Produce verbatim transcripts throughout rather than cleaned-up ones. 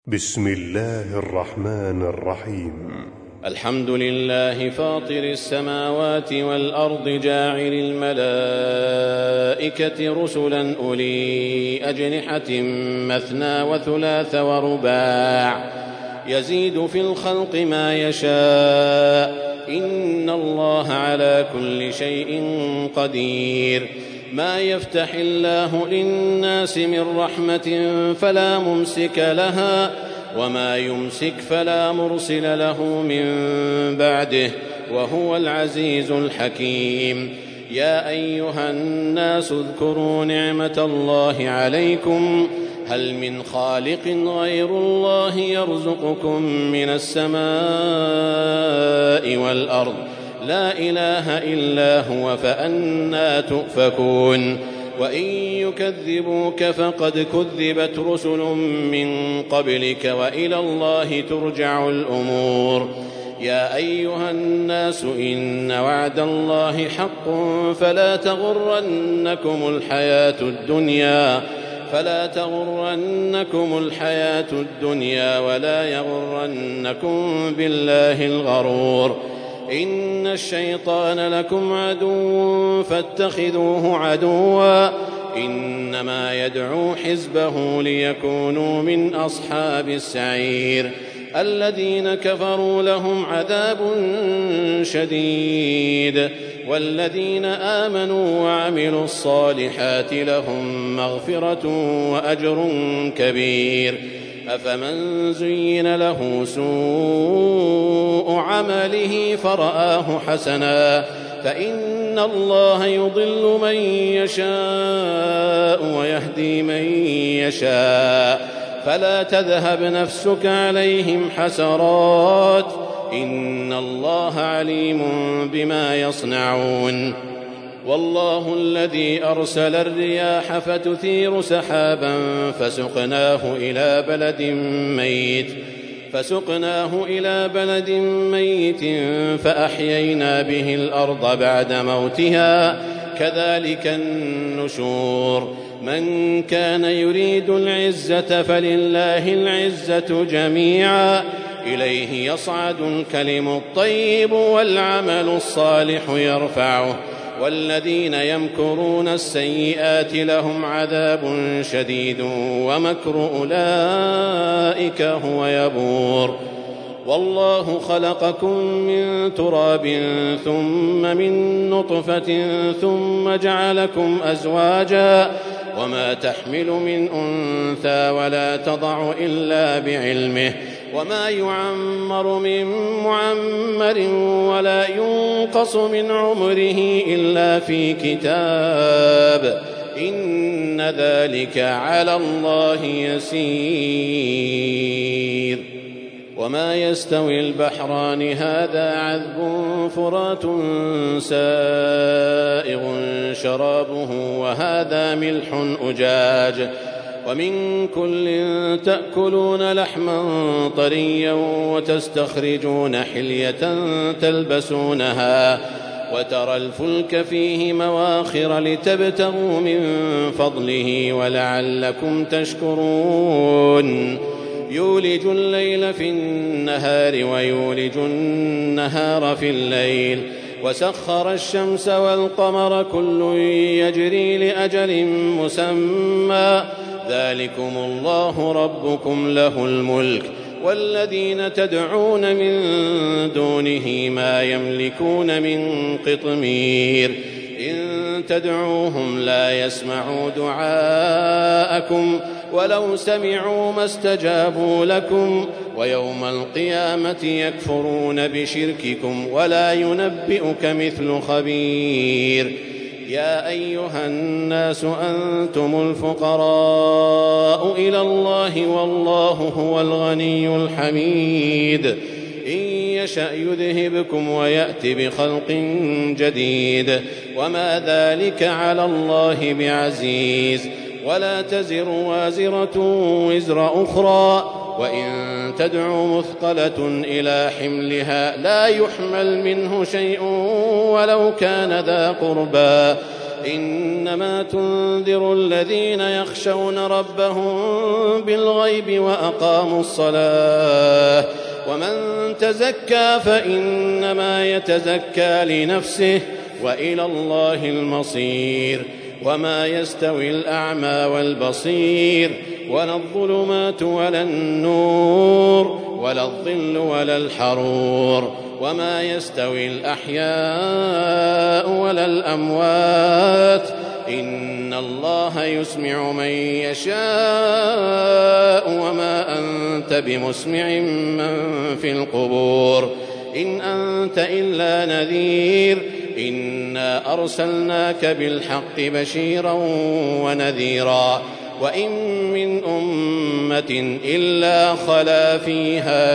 بسم الله الرحمن الرحيم. الحمد لله فاطر السماوات والأرض جاعل الملائكة رسلا أولي أجنحة مثنى وثلاث ورباع يزيد في الخلق ما يشاء إن الله على كل شيء قدير. ما يفتح الله للناس من رحمة فلا ممسك لها وما يمسك فلا مرسل له من بعده وهو العزيز الحكيم. يا أيها الناس اذكروا نعمة الله عليكم هل من خالق غير الله يرزقكم من السماء والأرض لا إله إلا هو فأنى تؤفكون. وإن يكذبوك فقد كذبت رسل من قبلك وإلى الله ترجع الأمور. يا أيها الناس إن وعد الله حق فلا تغرنكم الحياة الدنيا فلا تغرنكم الحياة الدنيا ولا يغرنكم بالله الغرور. إن الشيطان لكم عدو فاتخذوه عدوا إنما يدعو حزبه ليكونوا من أصحاب السعير. الذين كفروا لهم عذاب شديد والذين آمنوا وعملوا الصالحات لهم مغفرة وأجر كبير. أفمن زين له سوء عمله فرآه حسنا فإن الله يضل من يشاء ويهدي من يشاء فلا تذهب نفسك عليهم حسرات إن الله عليم بما يصنعون. والله الذي أرسل الرياح فتثير سحابا فسقناه إلى بلد ميت فسقناه إلى بلد ميت فأحيينا به الأرض بعد موتها كذلك النشور. من كان يريد العزة فلله العزة جميعا إليه يصعد الكلم الطيب والعمل الصالح يرفعه والذين يمكرون السيئات لهم عذاب شديد ومكر أولئك هو يبور. والله خلقكم من تراب ثم من نطفة ثم جعلكم أزواجا وما تحمل من أنثى ولا تضع إلا بعلمه وما يعمر من معمر ولا ينقص من عمره إلا في كتاب إن ذلك على الله يسير. وما يستوي البحران هذا عذب فرات سائغ شرابه وهذا ملح أجاج ومن كل تأكلون لحما طريا وتستخرجون حلية تلبسونها وترى الفلك فيه مواخر لتبتغوا من فضله ولعلكم تشكرون. يولج الليل في النهار ويولج النهار في الليل وسخر الشمس والقمر كل يجري لأجل مسمى ذلكم الله ربكم له الملك والذين تدعون من دونه ما يملكون من قطمير. إن تدعوهم لا يسمعوا دعاءكم ولو سمعوا ما استجابوا لكم ويوم القيامة يكفرون بشرككم ولا ينبئك مثل خبير. يا أيها الناس أنتم الفقراء إلى الله والله هو الغني الحميد. إن يشأ يذهبكم ويأتي بخلق جديد وما ذلك على الله بعزيز. ولا تزر وازرة وزر أخرى وإن تدع مثقلة إلى حملها لا يحمل منه شيء ولو كان ذا قربى إنما تنذر الذين يخشون ربهم بالغيب وأقاموا الصلاة ومن تزكى فإنما يتزكى لنفسه وإلى الله المصير وما يستوي الأعمى والبصير ولا الظلمات ولا النور ولا الظل ولا الحرور وما يستوي الأحياء ولا الأموات إن الله يسمع من يشاء وما أنت بمسمع من في القبور إن أنت إلا نذير إنا أرسلناك بالحق بشيرا ونذيرا وإن من أمة إلا خلا فيها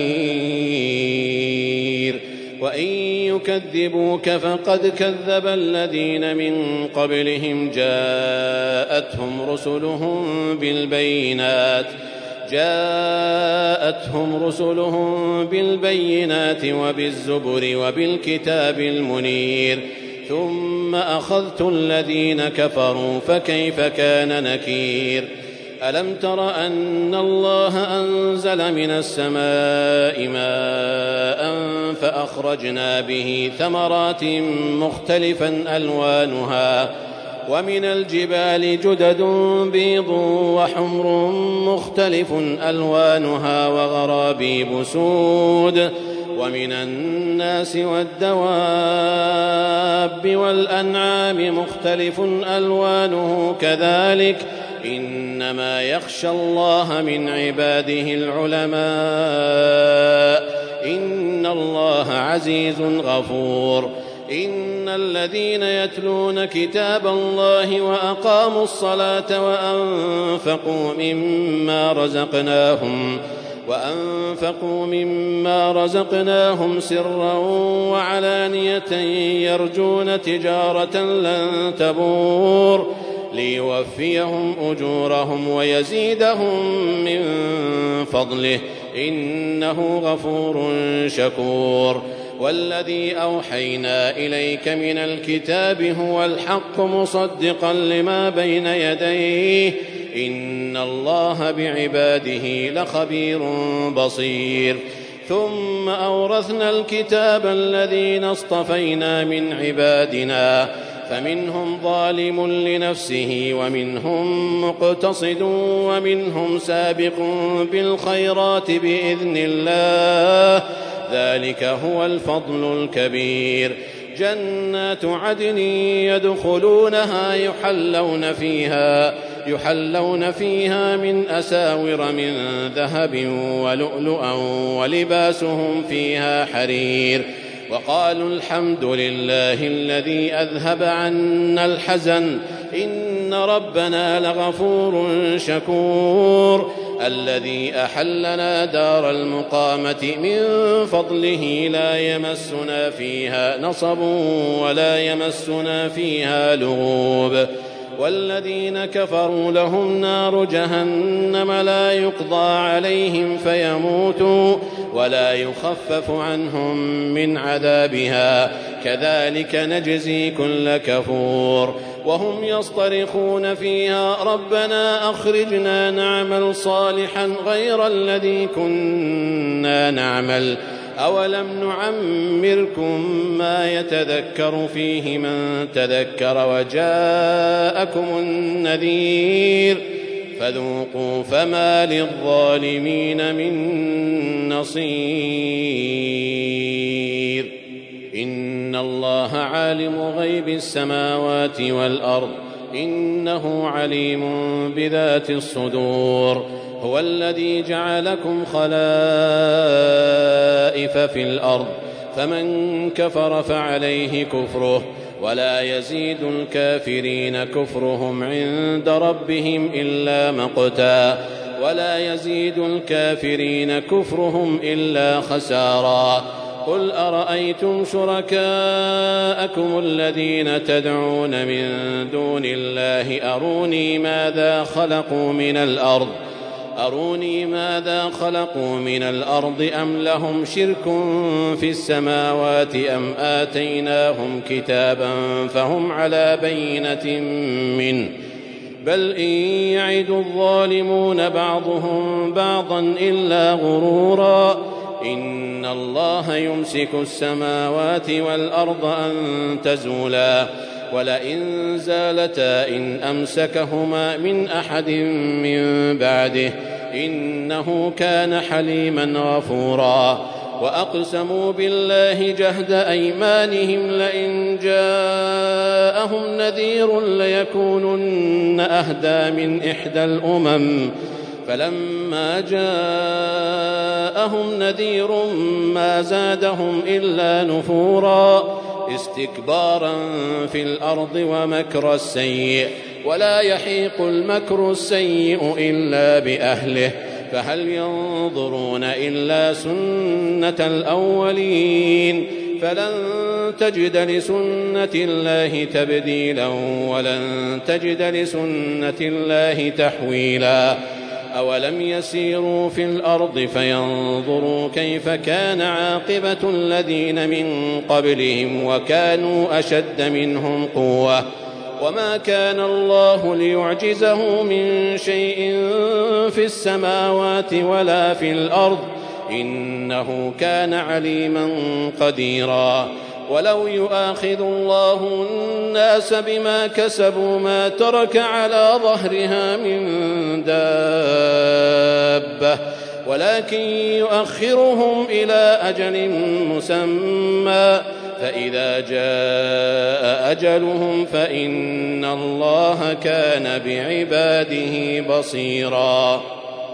نذير وإن يكذبوك فقد كذب الذين من قبلهم جاءتهم رسلهم بالبينات جاءتهم رسلهم بالبينات وبالزبر وبالكتاب المنير ثم أخذت الذين كفروا فكيف كان نكير ألم تر أن الله أنزل من السماء ماء فأخرجنا به ثمرات مختلفا ألوانها ومن الجبال جدد بيض وحمر مختلف ألوانها وغرابيب سود ومن الناس والدواب والأنعام مختلف ألوانه كذلك إنما يخشى الله من عباده العلماء إن الله عزيز غفور إن الذين يتلون كتاب الله وأقاموا الصلاة وأنفقوا مما رزقناهم وأنفقوا مما رزقناهم سرا وعلانية يرجون تجارة لن تبور ليوفيهم أجورهم ويزيدهم من فضله إنه غفور شكور والذي أوحينا إليك من الكتاب هو الحق مصدقا لما بين يديه إن الله بعباده لخبير بصير ثم أورثنا الكتاب الذين اصطفينا من عبادنا فمنهم ظالم لنفسه ومنهم مقتصد ومنهم سابق بالخيرات بإذن الله ذلك هو الفضل الكبير جنات عدن يدخلونها يحلون فيها يحلون فيها من أساور من ذهب ولؤلؤا ولباسهم فيها حرير وقالوا الحمد لله الذي أذهب عنا الحزن إن ربنا لغفور شكور الذي أحلنا دار المقامة من فضله لا يمسنا فيها نصب ولا يمسنا فيها لغوب والذين كفروا لهم نار جهنم لا يقضى عليهم فيموتوا ولا يخفف عنهم من عذابها كذلك نجزي كل كفور وهم يصطرخون فيها ربنا أخرجنا نعمل صالحا غير الذي كنا نعمل أولم نعمركم ما يتذكر فيه من تذكر وجاءكم النذير فذوقوا فما للظالمين من نصير إن الله عالم غيب السماوات والأرض إنه عليم بذات الصدور هو الذي جعلكم خلائف في الأرض فمن كفر فعليه كفره ولا يزيد الكافرين كفرهم عند ربهم إلا مقتا ولا يزيد الكافرين كفرهم إلا خسارا قل أرأيتم شركاءكم الذين تدعون من دون الله أروني ماذا خلقوا من الأرض أروني ماذا خلقوا من الأرض أم لهم شرك في السماوات أم آتيناهم كتابا فهم على بينة منه بل إن يعد الظالمون بعضهم بعضا إلا غرورا إن الله يمسك السماوات والأرض أن تزولا ولئن زالتا إن أمسكهما من أحد من بعده إنه كان حليما غفورا وأقسموا بالله جهد أيمانهم لئن جاءهم نذير ليكونن أهدى من إحدى الأمم فلما جاءهم نذير ما زادهم إلا نفورا استكبارا في الأرض ومكر السيء ولا يحيق المكر السيء إلا بأهله فهل ينظرون إلا سنة الأولين فلن تجد لسنة الله تبديلا ولن تجد لسنة الله تحويلا أولم يسيروا في الأرض فينظروا كيف كان عاقبة الذين من قبلهم وكانوا أشد منهم قوة وما كان الله ليعجزه من شيء في السماوات ولا في الأرض إنه كان عليما قديرا ولو يؤاخذ الله الناس بما كسبوا ما ترك على ظهرها من دابة ولكن يؤخرهم إلى أجل مسمى فإذا جاء أجلهم فإن الله كان بعباده بصيرا.